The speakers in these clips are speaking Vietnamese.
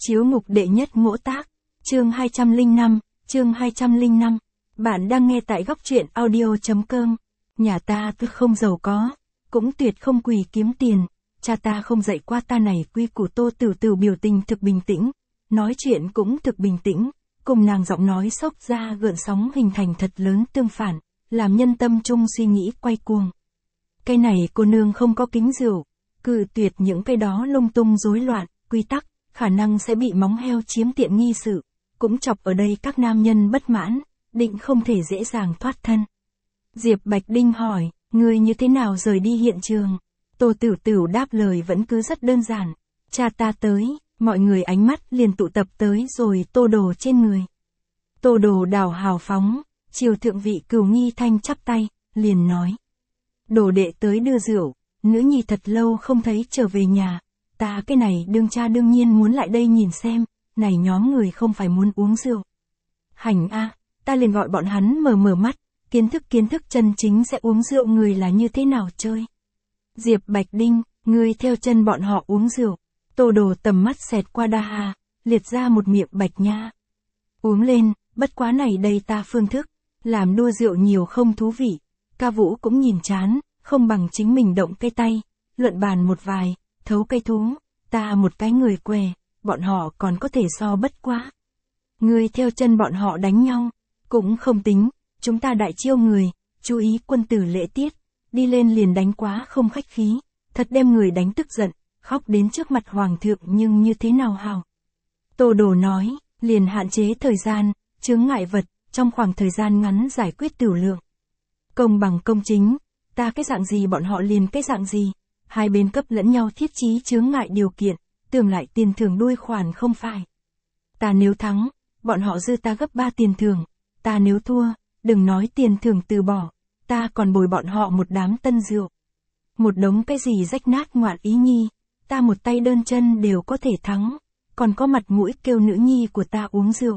Chiếu mục đệ nhất ngỗ tác, chương 205, chương 205. Bạn đang nghe tại góc truyện audio.com. Nhà ta tuy không giàu có, cũng tuyệt không quỳ kiếm tiền. Cha ta không dạy qua ta này quy củ. Tô Tử Tử biểu tình thực bình tĩnh, nói chuyện cũng thực bình tĩnh, cùng nàng giọng nói xốc ra gợn sóng hình thành thật lớn tương phản, làm nhân tâm trung suy nghĩ quay cuồng. Cái này cô nương không có kính rượu, cự tuyệt những cái đó lung tung rối loạn, quy tắc, khả năng sẽ bị móng heo chiếm tiện nghi sự, cũng chọc ở đây các nam nhân bất mãn, định không thể dễ dàng thoát thân. Diệp Bạch Đinh hỏi, ngươi như thế nào rời đi hiện trường? Tô Tử Tử đáp lời vẫn cứ rất đơn giản, cha ta tới, mọi người ánh mắt liền tụ tập tới rồi Tô Đồ trên người. Tô Đồ đào hào phóng, chiều thượng vị Cửu Nghi Thanh chắp tay, liền nói. Đồ đệ tới đưa rượu, nữ nhi thật lâu không thấy trở về nhà, ta cái này đương cha đương nhiên muốn lại đây nhìn xem, này nhóm người không phải muốn uống rượu. Hành a, ta liền gọi bọn hắn mở mắt, kiến thức chân chính sẽ uống rượu người là như thế nào chơi. Diệp Bạch Đinh, ngươi theo chân bọn họ uống rượu. Tô Đồ tầm mắt xẹt qua Đa Hà, liệt ra một miệng bạch nha. Uống lên, bất quá này đây ta phương thức, làm đua rượu nhiều không thú vị, ca vũ cũng nhìn chán, không bằng chính mình động cái tay, luận bàn một vài, thấu cây thú, ta một cái người què, bọn họ còn có thể so bất quá. Ngươi theo chân bọn họ đánh nhau, cũng không tính, chúng ta đại chiêu người, chú ý quân tử lễ tiết, đi lên liền đánh quá không khách khí, thật đem người đánh tức giận, khóc đến trước mặt hoàng thượng nhưng như thế nào hào. Tô Đồ nói, liền hạn chế thời gian, chướng ngại vật, trong khoảng thời gian ngắn giải quyết tửu lượng. Công bằng công chính, ta cái dạng gì bọn họ liền cái dạng gì, hai bên cấp lẫn nhau thiết trí chướng ngại điều kiện, tưởng lại tiền thưởng đuôi khoản không phải. Ta nếu thắng, bọn họ dư ta gấp 3 tiền thưởng, ta nếu thua, đừng nói tiền thưởng từ bỏ, ta còn bồi bọn họ một đám tân rượu. Một đống cái gì rách nát ngoạn ý nhi, ta một tay đơn chân đều có thể thắng, còn có mặt mũi kêu nữ nhi của ta uống rượu.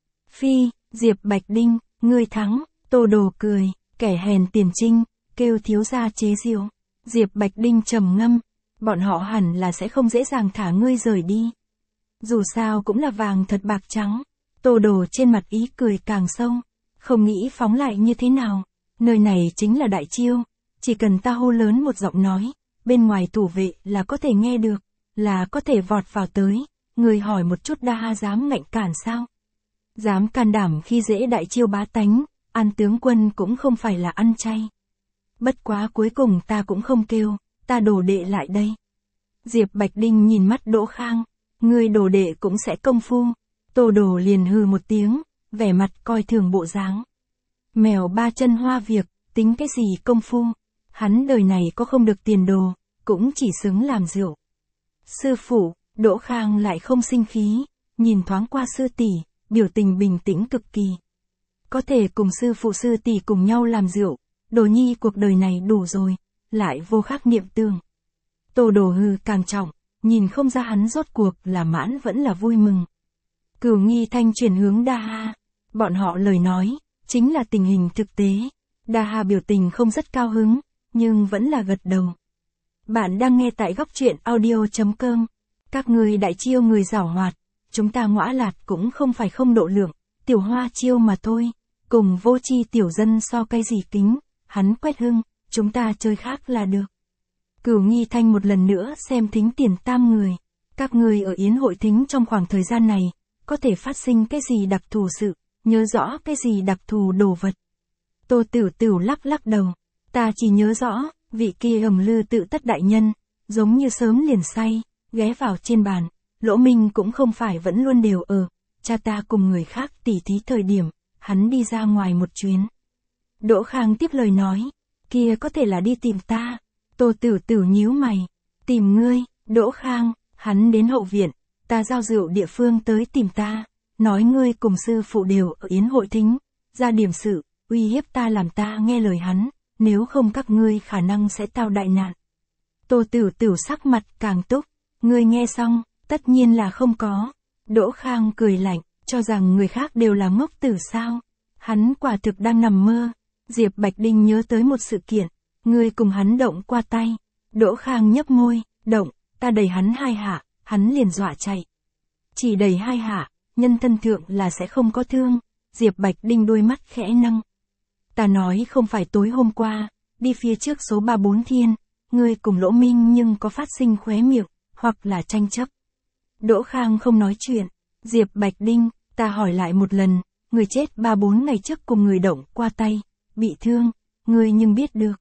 Phi, Diệp Bạch Đinh, ngươi thắng, Tô Đồ cười, kẻ hèn tiền trinh, kêu thiếu gia chế rượu. Diệp Bạch Đinh trầm ngâm, bọn họ hẳn là sẽ không dễ dàng thả ngươi rời đi. Dù sao cũng là vàng thật bạc trắng. Tô Đồ trên mặt ý cười càng sâu, không nghĩ phóng lại như thế nào, nơi này chính là đại chiêu, chỉ cần ta hô lớn một giọng nói, bên ngoài thủ vệ là có thể nghe được, là có thể vọt vào tới, người hỏi một chút Đa Hà dám ngạnh cản sao? Dám can đảm khi dễ đại chiêu bá tánh, An tướng quân cũng không phải là ăn chay. Bất quá cuối cùng ta cũng không kêu, ta đồ đệ lại đây. Diệp Bạch Đinh nhìn mắt Đỗ Khang, người đồ đệ cũng sẽ công phu. Tô Đồ liền hừ một tiếng, vẻ mặt coi thường bộ dáng. Mèo ba chân hoa việc, tính cái gì công phu, hắn đời này có không được tiền đồ, cũng chỉ xứng làm rượu. Sư phụ, Đỗ Khang lại không sinh khí, nhìn thoáng qua sư tỷ, biểu tình bình tĩnh cực kỳ. Có thể cùng sư phụ sư tỷ cùng nhau làm rượu, Đồ nhi cuộc đời này đủ rồi, lại vô khác niệm tương. Tô Đồ hừ càng trọng, nhìn không ra hắn rốt cuộc là mãn vẫn là vui mừng. Cửu Nghi Thanh chuyển hướng Đa Hà, bọn họ lời nói, chính là tình hình thực tế. Đa Hà biểu tình không rất cao hứng, nhưng vẫn là gật đầu. Bạn đang nghe tại góc truyện audio.com. Các người đại chiêu người giảo hoạt, chúng ta ngõa lạt cũng không phải không độ lượng, tiểu hoa chiêu mà thôi, cùng vô tri tiểu dân so cái gì kính, hắn quét hưng, chúng ta chơi khác là được. Cửu Nghi Thanh một lần nữa xem thính tiền tam người, các người ở yến hội thính trong khoảng thời gian này, có thể phát sinh cái gì đặc thù sự, nhớ rõ cái gì đặc thù đồ vật. Tô Tử Tử lắc đầu, ta chỉ nhớ rõ, vị kia Hồng Lư Tự Tất đại nhân, giống như sớm liền say, ghé vào trên bàn, Lỗ Minh cũng không phải vẫn luôn đều ở, cha ta cùng người khác tỉ thí thời điểm, hắn đi ra ngoài một chuyến. Đỗ Khang tiếp lời nói, kia có thể là đi tìm ta. Tô Tử Tử nhíu mày, tìm ngươi, Đỗ Khang, hắn đến hậu viện, ta giao rượu địa phương tới tìm ta, nói ngươi cùng sư phụ đều ở yến hội thính, ra điểm sự, uy hiếp ta làm ta nghe lời hắn, nếu không các ngươi khả năng sẽ tao đại nạn. Tô Tử Tử sắc mặt càng túc, ngươi nghe xong, tất nhiên là không có. Đỗ Khang cười lạnh, cho rằng người khác đều là ngốc tử sao, hắn quả thực đang nằm mơ. Diệp Bạch Đinh nhớ tới một sự kiện, ngươi cùng hắn động qua tay. Đỗ Khang nhấp môi, động, ta đẩy hắn 2 hạ, hắn liền dọa chạy. Chỉ đầy 2 hạ, nhân thân thượng là sẽ không có thương. Diệp Bạch Đinh đôi mắt khẽ nâng. Ta nói không phải tối hôm qua, đi phía trước số 34 thiên, ngươi cùng Lỗ Minh nhưng có phát sinh khóe miệng, hoặc là tranh chấp. Đỗ Khang không nói chuyện. Diệp Bạch Đinh, ta hỏi lại một lần, người chết 3-4 ngày trước cùng người động qua tay, bị thương, ngươi nhưng biết được.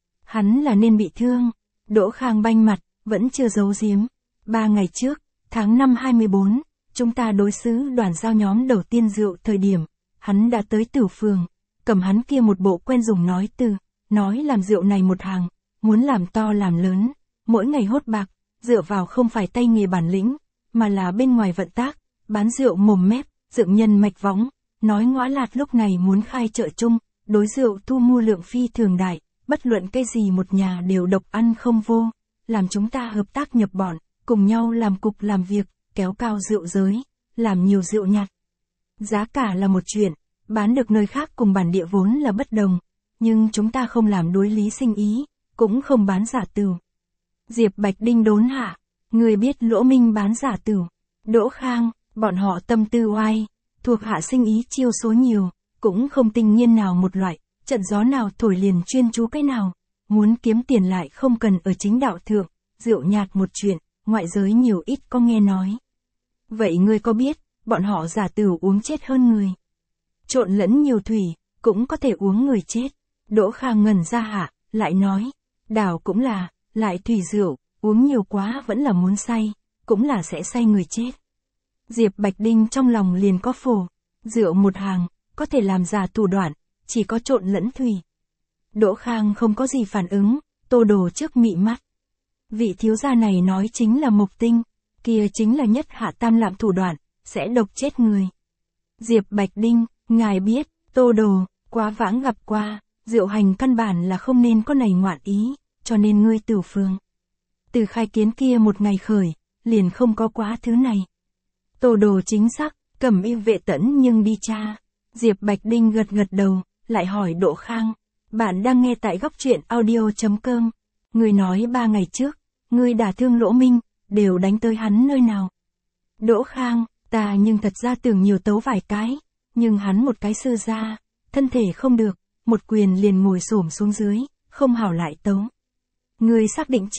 Hắn là nên bị thương. Đỗ Khang banh mặt, vẫn chưa giấu giếm. 3 ngày trước, tháng 5 24, chúng ta đối sứ đoàn giao nhóm đầu tiên rượu thời điểm, hắn đã tới Tử Phường, cầm hắn kia một bộ quen dùng nói từ, nói làm rượu này một hàng, muốn làm to làm lớn, mỗi ngày hốt bạc, dựa vào không phải tay nghề bản lĩnh, mà là bên ngoài vận tác, bán rượu mồm mép, dựng nhân mạch võng, nói Ngõa Lạt lúc này muốn khai chợ chung, đối rượu thu mua lượng phi thường đại, bất luận cái gì một nhà đều độc ăn không vô, làm chúng ta hợp tác nhập bọn, cùng nhau làm cục làm việc, kéo cao rượu giới, làm nhiều rượu nhạt. Giá cả là một chuyện, bán được nơi khác cùng bản địa vốn là bất đồng, nhưng chúng ta không làm đối lý sinh ý, cũng không bán giả tửu. Diệp Bạch Đinh đốn hạ, người biết Lỗ Minh bán giả tửu. Đỗ Khang, bọn họ tâm tư oai, thuộc hạ sinh ý chiêu số nhiều, cũng không tinh nghiên nào một loại, trận gió nào thổi liền chuyên chú cái nào, muốn kiếm tiền lại không cần ở chính đạo thượng, rượu nhạt một chuyện, ngoại giới nhiều ít có nghe nói. Vậy ngươi có biết, bọn họ giả tửu uống chết hơn người. Trộn lẫn nhiều thủy, cũng có thể uống người chết. Đỗ Khang ngẩn ra hạ, lại nói, đảo cũng là, lại thủy rượu, uống nhiều quá vẫn là muốn say, cũng là sẽ say người chết. Diệp Bạch Đinh trong lòng liền có phổ, rượu một hàng, có thể làm giả thủ đoạn, chỉ có trộn lẫn thủy. Đỗ Khang không có gì phản ứng, Tô Đồ trước mị mắt. Vị thiếu gia này nói chính là Mộc Tinh, kia chính là nhất hạ tam lạm thủ đoạn, sẽ độc chết người. Diệp Bạch Đinh, ngài biết, Tô Đồ, quá vãng gặp qua, rượu hành căn bản là không nên có này ngoạn ý, cho nên ngươi Tử Phường. Từ khai kiến kia một ngày khởi, liền không có quá thứ này. Tô Đồ chính xác, Cẩm Y vệ tẫn nhưng đi tra. Diệp Bạch Đinh gật gật đầu, lại hỏi Đỗ Khang. Bạn đang nghe tại góc truyện audio.com. Người nói 3 ngày trước, người đả thương Lỗ Minh, đều đánh tới hắn nơi nào. Đỗ Khang, ta nhưng thật ra tưởng nhiều tấu vài cái, nhưng hắn một cái sư gia, thân thể không được, một quyền liền ngồi xổm xuống dưới, không hảo lại tấu. Người xác định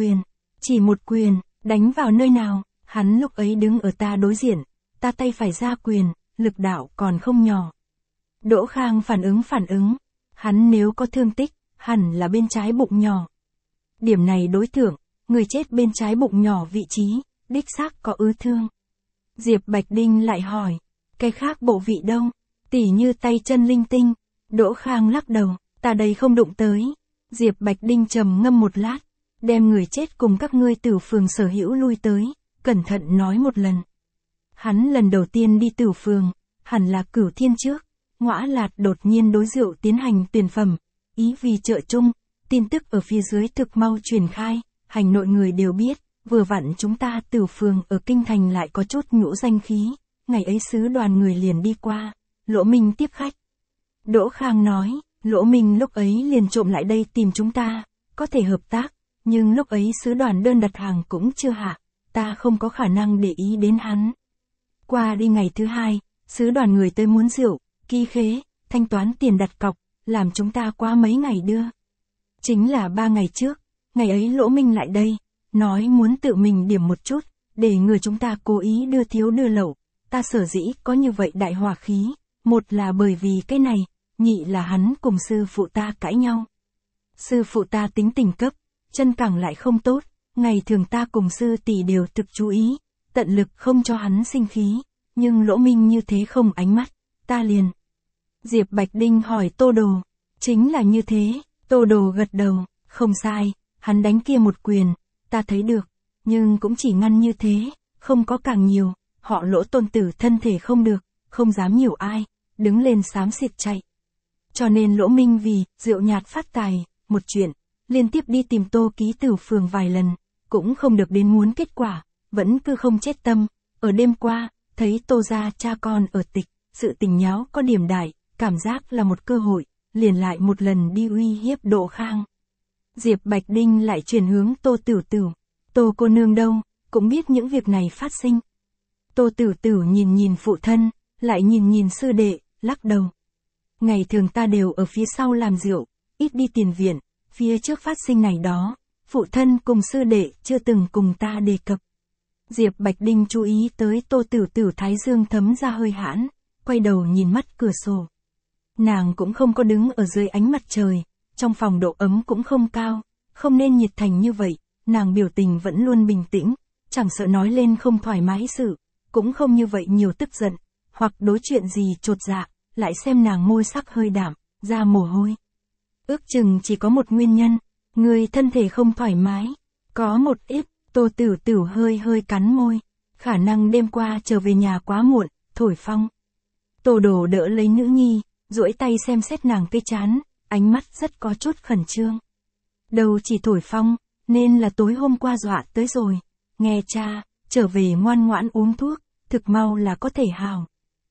chỉ một quyền, đánh vào nơi nào, hắn lúc ấy đứng ở ta đối diện, ta tay phải ra quyền, lực đạo còn không nhỏ. Đỗ Khang phản ứng, hắn nếu có thương tích, hẳn là bên trái bụng nhỏ. Điểm này đối thượng, người chết bên trái bụng nhỏ vị trí, đích xác có ứ thương. Diệp Bạch Đinh lại hỏi, cái khác bộ vị đâu, tỉ như tay chân linh tinh. Đỗ Khang lắc đầu, ta đây không đụng tới. Diệp Bạch Đinh trầm ngâm một lát, đem người chết cùng các ngươi Tử Phường sở hữu lui tới, cẩn thận nói một lần. Hắn lần đầu tiên đi Tử Phường, hẳn là Cửu Thiên trước, Ngõa Lạt đột nhiên đối rượu tiến hành tuyển phẩm, ý vì chợ chung, tin tức ở phía dưới thực mau truyền khai, hành nội người đều biết, vừa vặn chúng ta Tử Phường ở kinh thành lại có chút nhũ danh khí, ngày ấy sứ đoàn người liền đi qua, Lỗ Minh tiếp khách. Đỗ Khang nói, Lỗ Minh lúc ấy liền trộm lại đây tìm chúng ta, có thể hợp tác, nhưng lúc ấy sứ đoàn đơn đặt hàng cũng chưa hạ, ta không có khả năng để ý đến hắn. Qua đi ngày thứ 2, sứ đoàn người tới muốn rượu, ký khế, thanh toán tiền đặt cọc, làm chúng ta qua mấy ngày đưa. Chính là 3 ngày trước, ngày ấy Lỗ Minh lại đây, nói muốn tự mình điểm một chút, để người chúng ta cố ý đưa thiếu đưa lậu, ta sở dĩ có như vậy đại hỏa khí, một là bởi vì cái này, nhị là hắn cùng sư phụ ta cãi nhau. Sư phụ ta tính tình cấp, chân cẳng lại không tốt, ngày thường ta cùng sư tỷ đều thực chú ý, tận lực không cho hắn sinh khí, nhưng Lỗ Minh như thế không ánh mắt, ta liền. Diệp Bạch Đinh hỏi Tô Đồ, chính là như thế, Tô Đồ gật đầu, không sai, hắn đánh kia một quyền, ta thấy được, nhưng cũng chỉ ngăn như thế, không có càng nhiều, họ Lỗ tôn tử thân thể không được, không dám nhiều ai, đứng lên xám xịt chạy. Cho nên Lỗ Minh vì rượu nhạt phát tài, một chuyện, liên tiếp đi tìm Tô Ký Tử Phường vài lần, cũng không được đến muốn kết quả, vẫn cứ không chết tâm. Ở đêm qua, thấy Tô gia cha con ở tịch, sự tình nháo có điểm đại, cảm giác là một cơ hội, liền lại một lần đi uy hiếp Đỗ Khang. Diệp Bạch Đinh lại chuyển hướng Tô Tửu Tửu, Tô cô nương đâu, cũng biết những việc này phát sinh. Tô Tử Tử nhìn nhìn phụ thân, lại nhìn nhìn sư đệ, lắc đầu. Ngày thường ta đều ở phía sau làm rượu, ít đi tiền viện, phía trước phát sinh này đó, phụ thân cùng sư đệ chưa từng cùng ta đề cập. Diệp Bạch Đinh chú ý tới Tô Tử Tử thái dương thấm ra hơi hãn, quay đầu nhìn mắt cửa sổ. Nàng cũng không có đứng ở dưới ánh mặt trời, trong phòng độ ấm cũng không cao, không nên nhiệt thành như vậy, nàng biểu tình vẫn luôn bình tĩnh, chẳng sợ nói lên không thoải mái sự, cũng không như vậy nhiều tức giận, hoặc đối chuyện gì chột dạ, lại xem nàng môi sắc hơi đạm, ra mồ hôi. Ước chừng chỉ có một nguyên nhân, người thân thể không thoải mái, có một ít. Tô Tử Tử hơi cắn môi, khả năng đêm qua trở về nhà quá muộn, thổi phong. Tô Đồ đỡ lấy nữ nhi, duỗi tay xem xét nàng cái trán, ánh mắt rất có chút khẩn trương. Đầu chỉ thổi phong, nên là tối hôm qua dọa tới rồi, nghe cha, trở về ngoan ngoãn uống thuốc, thực mau là có thể hào.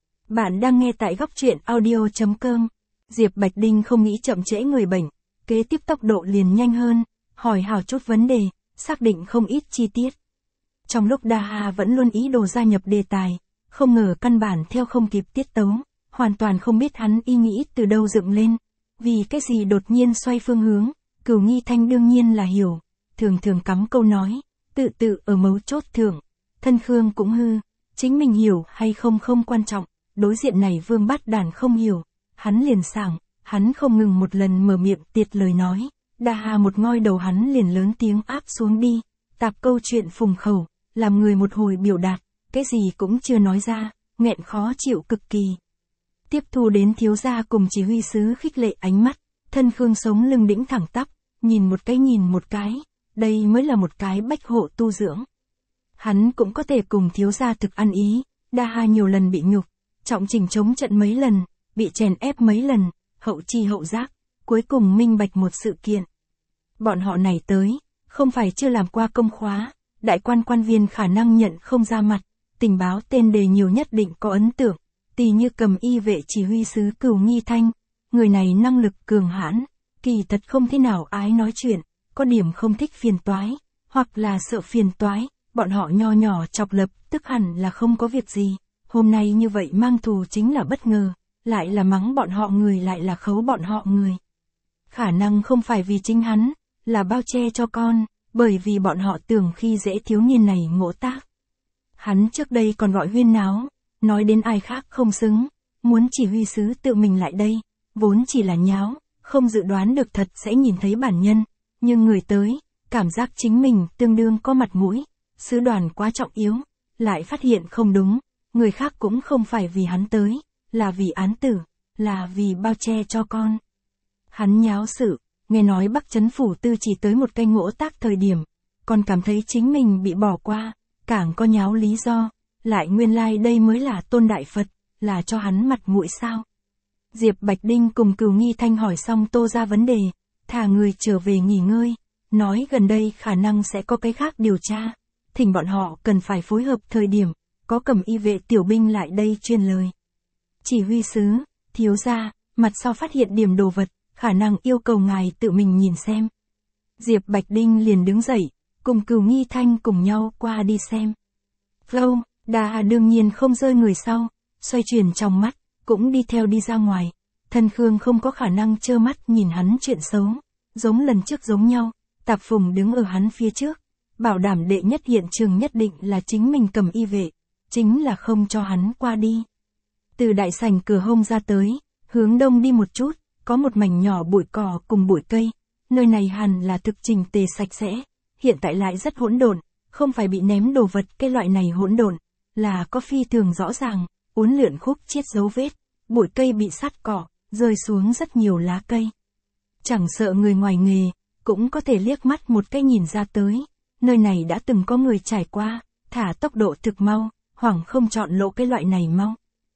Bạn đang nghe tại góc truyện audio.com, Diệp Bạch Đinh không nghĩ chậm trễ người bệnh, kế tiếp tốc độ liền nhanh hơn, hỏi hào chút vấn đề. Xác định không ít chi tiết. Trong lúc Đa Hà vẫn luôn ý đồ gia nhập đề tài, không ngờ căn bản theo không kịp tiết tấu, hoàn toàn không biết hắn ý nghĩ từ đâu dựng lên, vì cái gì đột nhiên xoay phương hướng, Cửu Nghi Thanh đương nhiên là hiểu, thường cắm câu nói, tự ở mấu chốt thượng, thân Khương cũng hư, chính mình hiểu hay không không quan trọng, đối diện này Vương Bát Đản không hiểu, hắn liền sảng, hắn không ngừng một lần mở miệng tiệt lời nói. Đa Hà một ngoi đầu hắn liền lớn tiếng áp xuống đi, tạp câu chuyện phùng khẩu, làm người một hồi biểu đạt, cái gì cũng chưa nói ra, nghẹn khó chịu cực kỳ. Tiếp thu đến thiếu gia cùng chỉ huy sứ khích lệ ánh mắt, thân Khương sống lưng đĩnh thẳng tắp, nhìn một cái, đây mới là một cái bách hộ tu dưỡng. Hắn cũng có thể cùng thiếu gia thực ăn ý, Đa Hà nhiều lần bị nhục, trọng trình chống trận mấy lần, bị chèn ép mấy lần, hậu chi hậu giác, cuối cùng minh bạch một sự kiện. Bọn họ này tới, không phải chưa làm qua công khóa, đại quan viên khả năng nhận không ra mặt, tình báo tên đề nhiều nhất định có ấn tượng, tỉ như Cầm Y vệ chỉ huy sứ Cửu Nghi Thanh, người này năng lực cường hãn, kỳ thật không thế nào ái nói chuyện, có điểm không thích phiền toái, hoặc là sợ phiền toái, bọn họ nho nhỏ chọc lập, tức hẳn là không có việc gì, hôm nay như vậy mang thù chính là bất ngờ, lại là mắng bọn họ người lại là khấu bọn họ người. Khả năng không phải vì chính hắn, là bao che cho con, bởi vì bọn họ tưởng khi dễ thiếu niên này ngỗ tác. Hắn trước đây còn gọi huyên náo, nói đến ai khác không xứng, muốn chỉ huy sứ tự mình lại đây, vốn chỉ là nháo, không dự đoán được thật sẽ nhìn thấy bản nhân, nhưng người tới, cảm giác chính mình tương đương có mặt mũi, sứ đoàn quá trọng yếu, lại phát hiện không đúng, người khác cũng không phải vì hắn tới, là vì án tử, là vì bao che cho con. Hắn nháo sự, nghe nói Bắc Trấn Phủ Tư chỉ tới một cây ngỗ tác thời điểm, còn cảm thấy chính mình bị bỏ qua, càng có nháo lý do, lại nguyên lai đây mới là Tôn Đại Phật, là cho hắn mặt mũi sao. Diệp Bạch Đinh cùng Cửu Nghi Thanh hỏi xong Tô ra vấn đề, thả người trở về nghỉ ngơi, nói gần đây khả năng sẽ có cái khác điều tra, thỉnh bọn họ cần phải phối hợp thời điểm, có Cầm Y vệ tiểu binh lại đây truyền lời. Chỉ huy sứ, thiếu gia, mặt sau phát hiện điểm đồ vật, khả năng yêu cầu ngài tự mình nhìn xem. Diệp Bạch Đinh liền đứng dậy, cùng Cửu Nghi Thanh cùng nhau qua đi xem. Flow, Đa Hà đương nhiên không rơi người sau, xoay chuyển trong mắt, cũng đi theo đi ra ngoài. Thân Khương không có khả năng trơ mắt nhìn hắn chuyện xấu, giống lần trước giống nhau, Tạp Phùng đứng ở hắn phía trước, bảo đảm đệ nhất hiện trường nhất định là chính mình Cầm Y vệ, chính là không cho hắn qua đi. Từ đại sảnh cửa hông ra tới, hướng đông đi một chút, có một mảnh nhỏ bụi cỏ cùng bụi cây, nơi này hẳn là thực trình tề sạch sẽ, hiện tại lại rất hỗn độn, không phải bị ném đồ vật cái loại này hỗn độn, là có phi thường rõ ràng, uốn lượn khúc chiết dấu vết, bụi cây bị sát cỏ, rơi xuống rất nhiều lá cây. Chẳng sợ người ngoài nghề, cũng có thể liếc mắt một cái nhìn ra tới, nơi này đã từng có người trải qua, thả tốc độ thực mau, hoảng không chọn lộ cái loại này mau.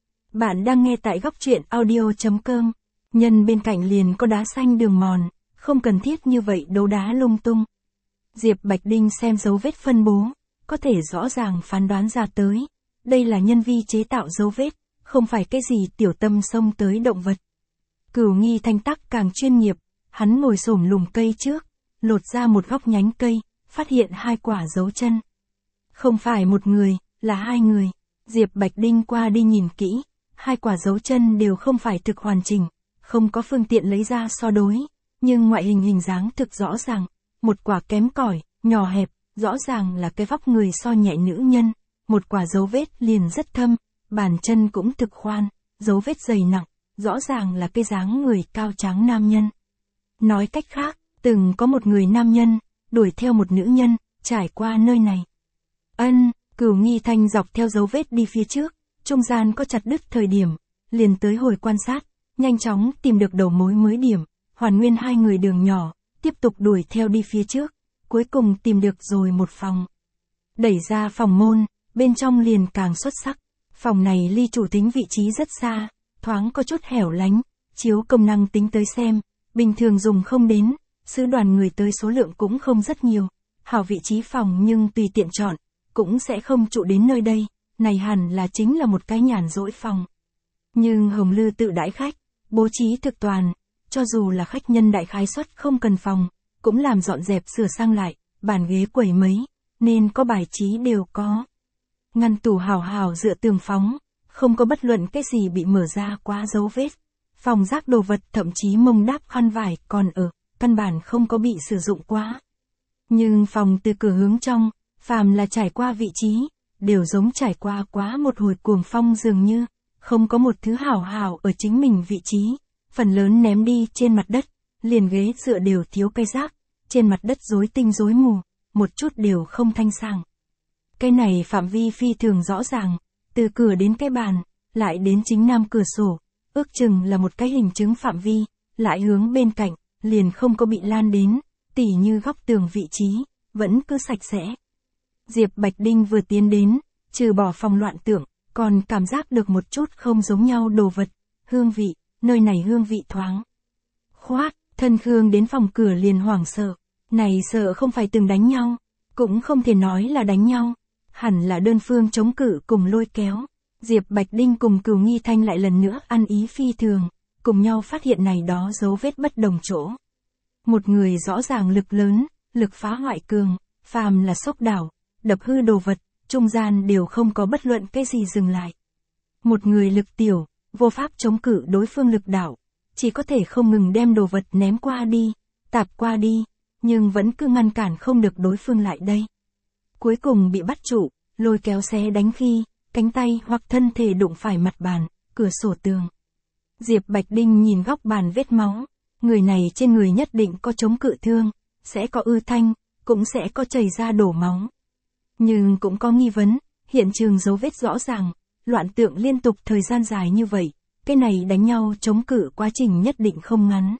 Bạn đang nghe tại góc truyện audio.com, nhân bên cạnh liền có đá xanh đường mòn, không cần thiết như vậy đấu đá lung tung. Diệp Bạch Đinh xem dấu vết phân bố, có thể rõ ràng phán đoán ra tới, đây là nhân vi chế tạo dấu vết, không phải cái gì tiểu tâm xông tới động vật. Cửu Nghi Thanh tắc càng chuyên nghiệp, hắn ngồi xổm lùm cây trước, lột ra một góc nhánh cây, phát hiện 2 quả dấu chân. Không phải một người, là 2 người. Diệp Bạch Đinh qua đi nhìn kỹ, hai quả dấu chân đều không phải thực hoàn chỉnh, không có phương tiện lấy ra so đối, nhưng ngoại hình dáng thực rõ ràng, một quả kém cỏi, nhỏ hẹp, rõ ràng là cái vóc người so nhẹ nữ nhân, một quả dấu vết liền rất thâm, bàn chân cũng thực khoan, dấu vết dày nặng, rõ ràng là cái dáng người cao tráng nam nhân. Nói cách khác, từng có một người nam nhân, đuổi theo một nữ nhân, trải qua nơi này. Cửu Nghi Thanh dọc theo dấu vết đi phía trước, trung gian có chặt đứt thời điểm, liền tới hồi quan sát, nhanh chóng tìm được đầu mối mới điểm, hoàn nguyên hai người đường nhỏ, tiếp tục đuổi theo đi phía trước, cuối cùng tìm được rồi một phòng. Đẩy ra phòng môn, bên trong liền càng xuất sắc, phòng này ly chủ tính vị trí rất xa, thoáng có chút hẻo lánh, chiếu công năng tính tới xem, bình thường dùng không đến, sứ đoàn người tới số lượng cũng không rất nhiều, hảo vị trí phòng nhưng tùy tiện chọn, cũng sẽ không trụ đến nơi đây, này hẳn là chính là một cái nhàn rỗi phòng. Nhưng Hồng Lư tự đãi khách, bố trí thực toàn, cho dù là khách nhân đại khái suất không cần phòng, cũng làm dọn dẹp sửa sang lại, bàn ghế quầy mấy, nên có bài trí đều có. Ngăn tủ hào hào dựa tường phóng, không có bất luận cái gì bị mở ra quá dấu vết. Phòng rác đồ vật thậm chí mông đáp khăn vải còn ở, căn bản không có bị sử dụng quá. Nhưng phòng từ cửa hướng trong, phàm là trải qua vị trí, đều giống trải qua quá một hồi cuồng phong dường như, không có một thứ hảo hảo ở chính mình vị trí, phần lớn ném đi trên mặt đất, liền ghế dựa đều thiếu cây rác, trên mặt đất rối tinh rối mù, một chút đều không thanh sang. Cái này phạm vi phi thường rõ ràng, từ cửa đến cái bàn, lại đến chính nam cửa sổ, ước chừng là một cái hình chứng phạm vi, lại hướng bên cạnh, liền không có bị lan đến, tỉ như góc tường vị trí, vẫn cứ sạch sẽ. Diệp Bạch Đinh vừa tiến đến, trừ bỏ phòng loạn tưởng, còn cảm giác được một chút không giống nhau đồ vật, hương vị, nơi này hương vị thoáng. Khoát, thân Khương đến phòng cửa liền hoảng sợ, này sợ không phải từng đánh nhau, cũng không thể nói là đánh nhau, hẳn là đơn phương chống cự cùng lôi kéo. Diệp Bạch Đinh cùng Cửu Nghi Thanh lại lần nữa ăn ý phi thường, cùng nhau phát hiện này đó dấu vết bất đồng chỗ. Một người rõ ràng lực lớn, lực phá hoại cường, phàm là sốc đảo, đập hư đồ vật, trung gian đều không có bất luận cái gì dừng lại. Một người lực tiểu, vô pháp chống cự đối phương lực đảo, chỉ có thể không ngừng đem đồ vật ném qua đi, tạp qua đi, nhưng vẫn cứ ngăn cản không được đối phương lại đây. Cuối cùng bị bắt trụ, lôi kéo xé đánh khi, cánh tay hoặc thân thể đụng phải mặt bàn, cửa sổ tường. Diệp Bạch Đinh nhìn góc bàn vết máu, người này trên người nhất định có chống cự thương, sẽ có ư thanh, cũng sẽ có chảy ra đổ máu. Nhưng cũng có nghi vấn, hiện trường dấu vết rõ ràng, loạn tượng liên tục thời gian dài như vậy, cái này đánh nhau chống cự quá trình nhất định không ngắn.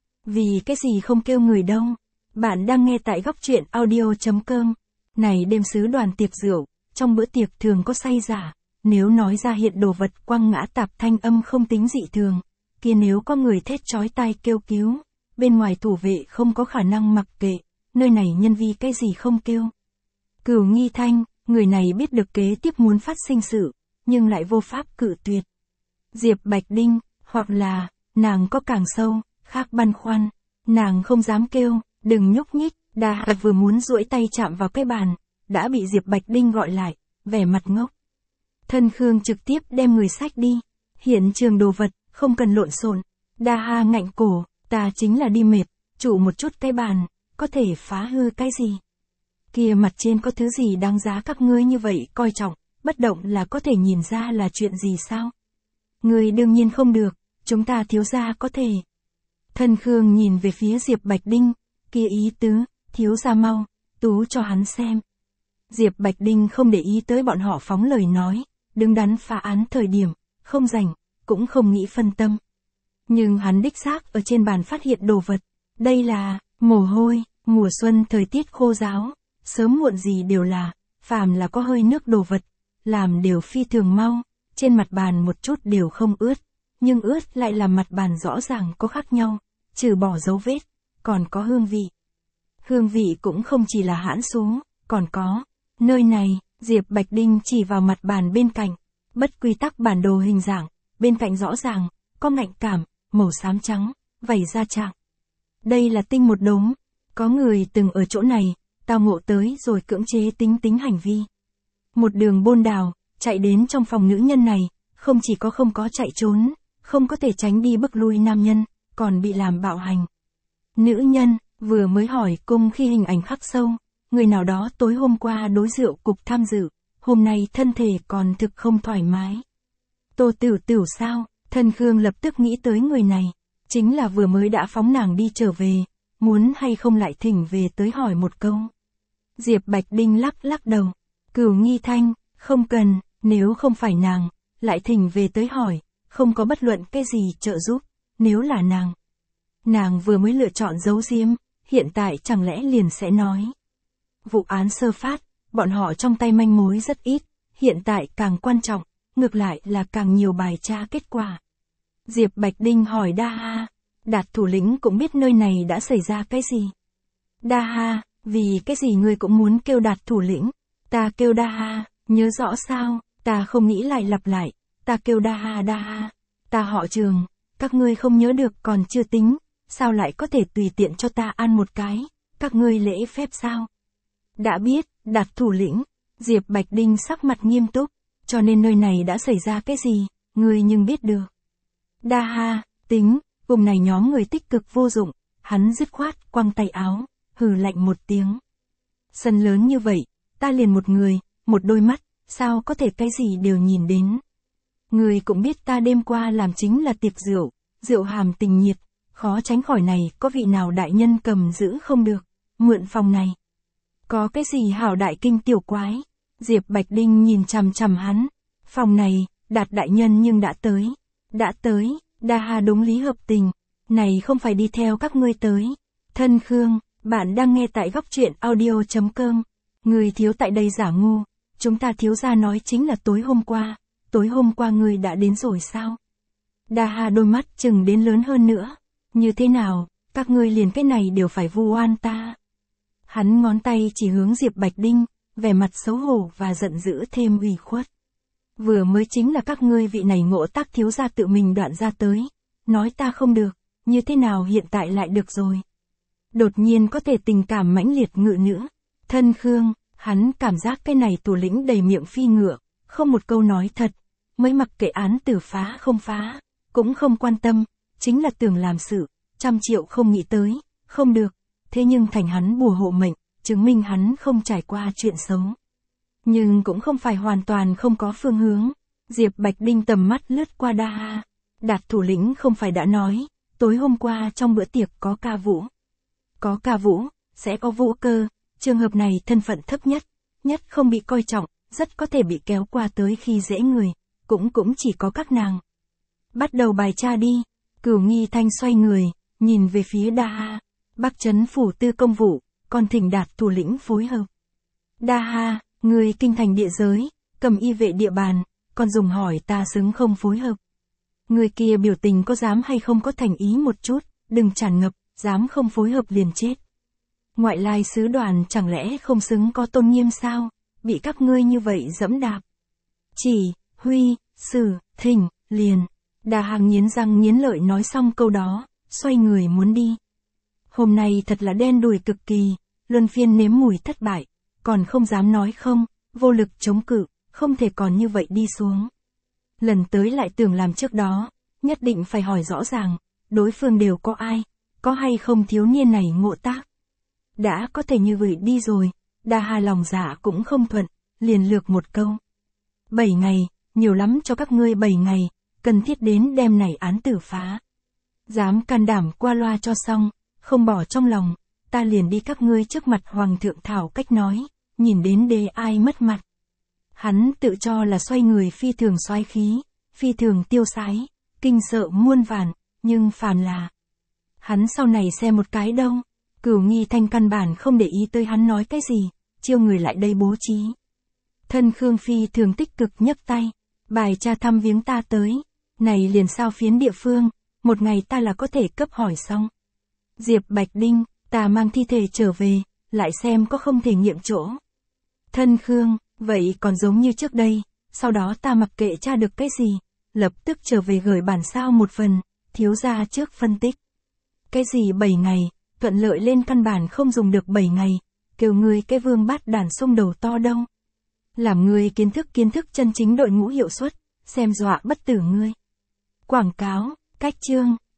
Vì cái gì không kêu người đâu? Bạn đang nghe tại góc truyện audio.com. Này đêm sứ đoàn tiệc rượu, trong bữa tiệc thường có say giả, nếu nói ra hiện đồ vật quăng ngã tạp thanh âm không tính dị thường, kia nếu có người thét chói tai kêu cứu, bên ngoài thủ vệ không có khả năng mặc kệ, nơi này nhân vi cái gì không kêu. Cửu Nghi Thanh, người này biết được kế tiếp muốn phát sinh sự, nhưng lại vô pháp cự tuyệt. Diệp Bạch Đinh, hoặc là, nàng có càng sâu, khác băn khoăn, nàng không dám kêu, đừng nhúc nhích, Đa vừa muốn duỗi tay chạm vào cái bàn, đã bị Diệp Bạch Đinh gọi lại, vẻ mặt ngốc. Thân Khương trực tiếp đem người xách đi, hiện trường đồ vật, không cần lộn xộn. Đa Ha ngạnh cổ, ta chính là đi mệt, trụ một chút cái bàn, có thể phá hư cái gì? Kia mặt trên có thứ gì đáng giá các ngươi như vậy coi trọng, bất động là có thể nhìn ra là chuyện gì sao? Ngươi đương nhiên không được, chúng ta thiếu gia có thể. Thân Khương nhìn về phía Diệp Bạch Đinh, kia ý tứ, thiếu gia mau, tú cho hắn xem. Diệp Bạch Đinh không để ý tới bọn họ phóng lời nói, đứng đắn phá án thời điểm, không rảnh, cũng không nghĩ phân tâm. Nhưng hắn đích xác ở trên bàn phát hiện đồ vật, đây là, mồ hôi, mùa xuân thời tiết khô ráo, sớm muộn gì đều là, phàm là có hơi nước đồ vật, làm đều phi thường mau, trên mặt bàn một chút đều không ướt, nhưng ướt lại làm mặt bàn rõ ràng có khác nhau, trừ bỏ dấu vết, còn có hương vị. Hương vị cũng không chỉ là hãn xú, còn có, nơi này, Diệp Bạch Đinh chỉ vào mặt bàn bên cạnh, bất quy tắc bản đồ hình dạng, bên cạnh rõ ràng, có ngạnh cảm, màu xám trắng, vảy da trạng. Đây là tinh một đống, có người từng ở chỗ này, tao ngộ tới rồi cưỡng chế tính hành vi. Một đường bôn đào, chạy đến trong phòng nữ nhân này, không chỉ có không có chạy trốn, không có thể tránh đi bức lui nam nhân, còn bị làm bạo hành. Nữ nhân, vừa mới hỏi cung khi hình ảnh khắc sâu, người nào đó tối hôm qua đối rượu cục tham dự, hôm nay thân thể còn thực không thoải mái. Tô Tiểu Tiểu sao? Thân Khương lập tức nghĩ tới người này, chính là vừa mới đã phóng nàng đi trở về, muốn hay không lại thỉnh về tới hỏi một câu. Diệp Bạch Đinh lắc lắc đầu, Cửu Nghi Thanh, không cần, nếu không phải nàng, lại thỉnh về tới hỏi, không có bất luận cái gì trợ giúp, nếu là nàng vừa mới lựa chọn giấu giếm, hiện tại chẳng lẽ liền sẽ nói. Vụ án sơ phát, bọn họ trong tay manh mối rất ít, hiện tại càng quan trọng, ngược lại là càng nhiều bài tra kết quả. Diệp Bạch Đinh hỏi Đa Ha, Đạt thủ lĩnh cũng biết nơi này đã xảy ra cái gì. Đa Ha, vì cái gì ngươi cũng muốn kêu Đạt thủ lĩnh, ta kêu Đa Ha, nhớ rõ sao, ta không nghĩ lại lặp lại, ta kêu Đa Ha, ta họ Trường, các ngươi không nhớ được còn chưa tính, sao lại có thể tùy tiện cho ta ăn một cái, các ngươi lễ phép sao? Đã biết, Đạt thủ lĩnh, Diệp Bạch Đinh sắc mặt nghiêm túc, cho nên nơi này đã xảy ra cái gì, ngươi nhưng biết được. Đa Ha, tính, cùng này nhóm người tích cực vô dụng, hắn dứt khoát quăng tay áo, hừ lạnh một tiếng. Sân lớn như vậy, ta liền một người, một đôi mắt, sao có thể cái gì đều nhìn đến. Người cũng biết ta đêm qua làm chính là tiệc rượu, rượu hàm tình nhiệt, khó tránh khỏi này có vị nào đại nhân cầm giữ không được, mượn phòng này. Có cái gì hảo đại kinh tiểu quái, Diệp Bạch Đinh nhìn chằm chằm hắn, phòng này, Đạt đại nhân nhưng đã tới, Đa Ha đúng lý hợp tình, này không phải đi theo các ngươi tới. Thân Khương, bạn đang nghe tại góc truyện audio.com, người thiếu tại đây giả ngu, chúng ta thiếu gia nói chính là tối hôm qua ngươi đã đến rồi sao? Đa Ha đôi mắt chừng đến lớn hơn nữa, như thế nào, các ngươi liền cái này đều phải vu oan ta. Hắn ngón tay chỉ hướng Diệp Bạch Đinh, vẻ mặt xấu hổ và giận dữ thêm ủy khuất. Vừa mới chính là các ngươi vị này ngộ tác thiếu gia tự mình đoạn ra tới, nói ta không được, như thế nào hiện tại lại được rồi. Đột nhiên có thể tình cảm mãnh liệt ngự nữ, Thân Khương, hắn cảm giác cái này thủ lĩnh đầy miệng phi ngựa, không một câu nói thật, mới mặc kệ án tử phá không phá, cũng không quan tâm, chính là tưởng làm sự, 100 triệu không nghĩ tới, không được, thế nhưng thành hắn bùa hộ mệnh, chứng minh hắn không trải qua chuyện xấu. Nhưng cũng không phải hoàn toàn không có phương hướng, Diệp Bạch Đinh tầm mắt lướt qua Đa Ha, Đạt thủ lĩnh không phải đã nói, tối hôm qua trong bữa tiệc có ca vũ. Có ca vũ, sẽ có vũ cơ, trường hợp này thân phận thấp nhất không bị coi trọng, rất có thể bị kéo qua tới khi dễ người, cũng chỉ có các nàng. Bắt đầu bài tra đi, Cửu Nghi Thanh xoay người, nhìn về phía Đa Ha, Bắc Trấn phủ tư công vụ, còn thỉnh Đạt thủ lĩnh phối hợp. Đa Ha, người kinh thành địa giới, cầm y vệ địa bàn, còn dùng hỏi ta xứng không phối hợp. Người kia biểu tình có dám hay không có thành ý một chút, đừng tràn ngập, dám không phối hợp liền chết. Ngoại lai sứ đoàn chẳng lẽ không xứng có tôn nghiêm sao, bị các ngươi như vậy dẫm đạp. Chỉ, huy, xử, thỉnh, liền. Đa Hàng nghiến răng nghiến lợi nói xong câu đó, xoay người muốn đi. Hôm nay thật là đen đủi cực kỳ, luân phiên nếm mùi thất bại, còn không dám nói không, vô lực chống cự, không thể còn như vậy đi xuống. Lần tới lại tưởng làm trước đó, nhất định phải hỏi rõ ràng, đối phương đều có ai, có hay không thiếu niên này ngộ tác. Đã có thể như vậy đi rồi, Đa Ha lòng dạ cũng không thuận, liền lược một câu. 7 ngày, nhiều lắm cho các ngươi 7 ngày, cần thiết đến đem này án tử phá. Dám can đảm qua loa cho xong, không bỏ trong lòng, ta liền đi các ngươi trước mặt hoàng thượng thảo cách nói, nhìn đến đê ai mất mặt. Hắn tự cho là xoay người phi thường soái khí, phi thường tiêu sái, kinh sợ muôn vàn, nhưng phàm là. Hắn sau này xem một cái đâu, Cửu Nghi Thanh căn bản không để ý tới hắn nói cái gì, chiêu người lại đây bố trí. Thân Khương phi thường tích cực nhấc tay, bài tra thăm viếng ta tới, này liền sao phiến địa phương, một ngày ta là có thể cấp hỏi xong. Diệp Bạch Đinh, ta mang thi thể trở về, lại xem có không thể nghiệm chỗ. Thân Khương, vậy còn giống như trước đây, sau đó ta mặc kệ tra được cái gì, lập tức trở về gửi bản sao một phần, thiếu gia trước phân tích. Cái gì 7 ngày, thuận lợi lên căn bản không dùng được 7 ngày, kêu ngươi cái vương bát đàn xung đầu to đâu. Làm ngươi kiến thức chân chính đội ngũ hiệu suất, xem dọa bất tử ngươi. Quảng cáo, cách chương.